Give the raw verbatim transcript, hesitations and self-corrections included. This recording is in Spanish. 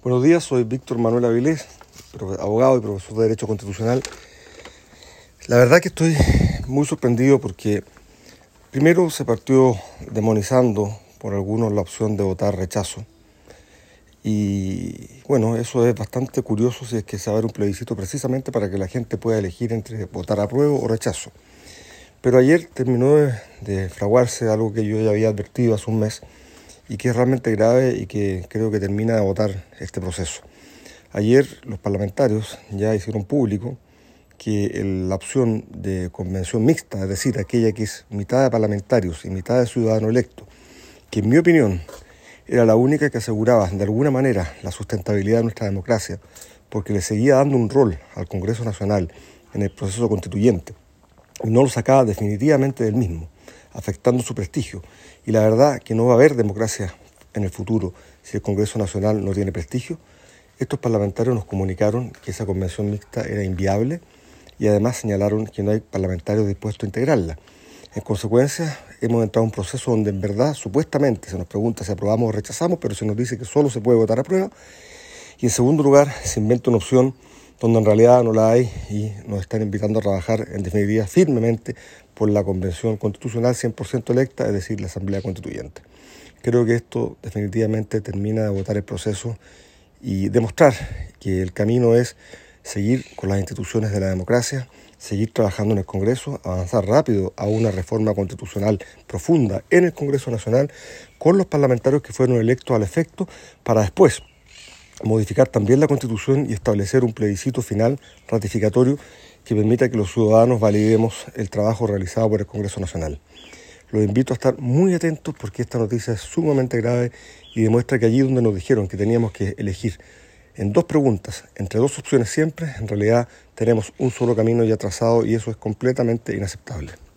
Buenos días, soy Víctor Manuel Avilés, abogado y profesor de Derecho Constitucional. La verdad que estoy muy sorprendido porque primero se partió demonizando por algunos la opción de votar rechazo. Y bueno, eso es bastante curioso si es que se abre un plebiscito precisamente para que la gente pueda elegir entre votar apruebo o rechazo. Pero ayer terminó de, de fraguarse algo que yo ya había advertido hace un mes y que es realmente grave y que creo que termina de agotar este proceso. Ayer los parlamentarios ya hicieron público que el, la opción de convención mixta, es decir, aquella que es mitad de parlamentarios y mitad de ciudadanos electos, que en mi opinión era la única que aseguraba de alguna manera la sustentabilidad de nuestra democracia, porque le seguía dando un rol al Congreso Nacional en el proceso constituyente y no lo sacaba definitivamente del mismo, afectando su prestigio. Y la verdad que no va a haber democracia en el futuro si el Congreso Nacional no tiene prestigio. Estos parlamentarios nos comunicaron que esa convención mixta era inviable y además señalaron que no hay parlamentarios dispuestos a integrarla. En consecuencia, hemos entrado en un proceso donde en verdad, supuestamente, se nos pregunta si aprobamos o rechazamos, pero se nos dice que solo se puede votar a prueba. Y en segundo lugar, se inventa una opción donde en realidad no la hay y nos están invitando a trabajar, en definitiva, firmemente por la Convención Constitucional cien por ciento electa, es decir, la Asamblea Constituyente. Creo que esto definitivamente termina de agotar el proceso y demostrar que el camino es seguir con las instituciones de la democracia, seguir trabajando en el Congreso, avanzar rápido a una reforma constitucional profunda en el Congreso Nacional con los parlamentarios que fueron electos al efecto para después modificar también la Constitución y establecer un plebiscito final ratificatorio que permita que los ciudadanos validemos el trabajo realizado por el Congreso Nacional. Los invito a estar muy atentos porque esta noticia es sumamente grave y demuestra que allí donde nos dijeron que teníamos que elegir en dos preguntas, entre dos opciones siempre, en realidad tenemos un solo camino ya trazado y eso es completamente inaceptable.